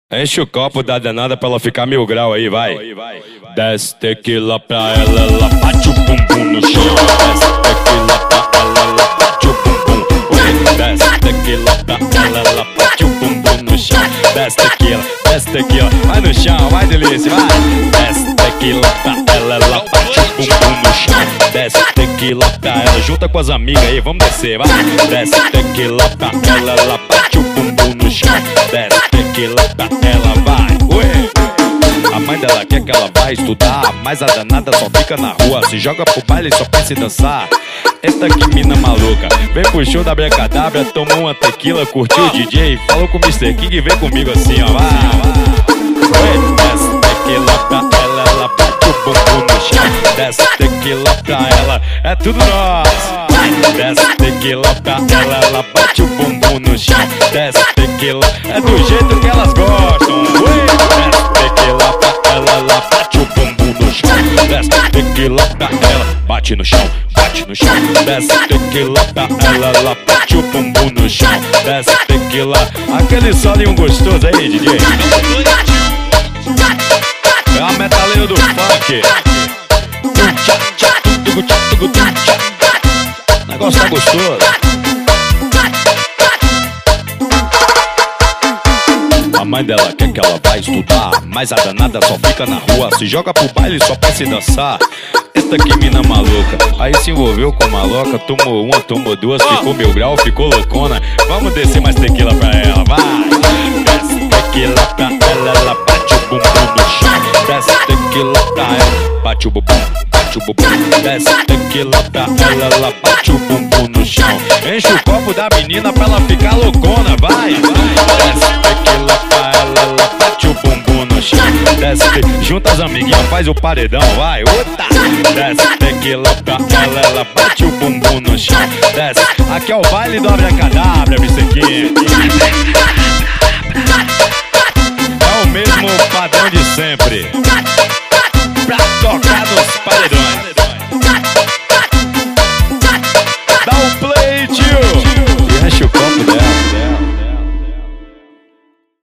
Enche o copo da danada pra ela ficar 1000 graus aí, vai. Desce tequila pra ela, ela bate o bumbum no chão. Desce tequila pra ela, ela bate o bumbum. Desce tequila pra ela, ela bate o bumbum no chão. Desce tequila, vai no chão, vai delícia, vai. Desce tequila pra ela, ela bate o bumbum no chão. Desce tequila pra ela, junta com as amigas aí, vamos descer, vai. Desce tequila pra ela, ela bate o bumbum no chão. Desce tequila pra ela, vai. Ué. A mãe dela quer que ela vá estudar, mas a danada só fica na rua, se joga pro baile e só pensa em dançar. Eita que mina maluca, vem pro show da Abracadabra, tomou uma tequila, curtiu o DJ, falou com o Mr. King, vem comigo assim, ó, vai. Desce tequila pra ela, ela bate o bumbum no chão. Desce tequila pra ela, é tudo nosso. Desce tequila pra ela, ela bate o bumbum no chão. Desce tequila, é do jeito que elas gostam. Desce tequila pra ela, ela bate o bumbum no chão. Desce tequila pra ela, bate no chão, bate no chão. Desce tequila pra ela, ela bate o bumbum no chão. Desce tequila, aquele solinho gostoso aí, DJ. É a metaleira do funk. O negócio tá gostoso. A mãe dela quer que ela vá estudar, mas a danada só fica na rua, se joga pro baile e só pensa em dançar. Eita que mina maluca, aí se envolveu com maloca, tomou uma, tomou duas, ficou 1000 graus, ficou loucona. Vamos descer mais tequila pra ela, vai. Desce tequila pra ela, ela bate o bumbum no chão. Desce tequila pra ela, bate o bumbum, bate o bumbum. Desce tequila pra ela, ela bate o bumbum no chão. Enche o copo da menina pra ela ficar loucona, vai. Desce tequila pra ela, ela bate o bumbum no chão. Desce, junta as amiguinhas, faz o paredão, vai. Desce tequila pra ela, ela bate o bumbum no chão. Desce, aqui é o baile do Abracadabra, Mr. King. É o mesmo padrão de sempre, pra tocar nos paredões.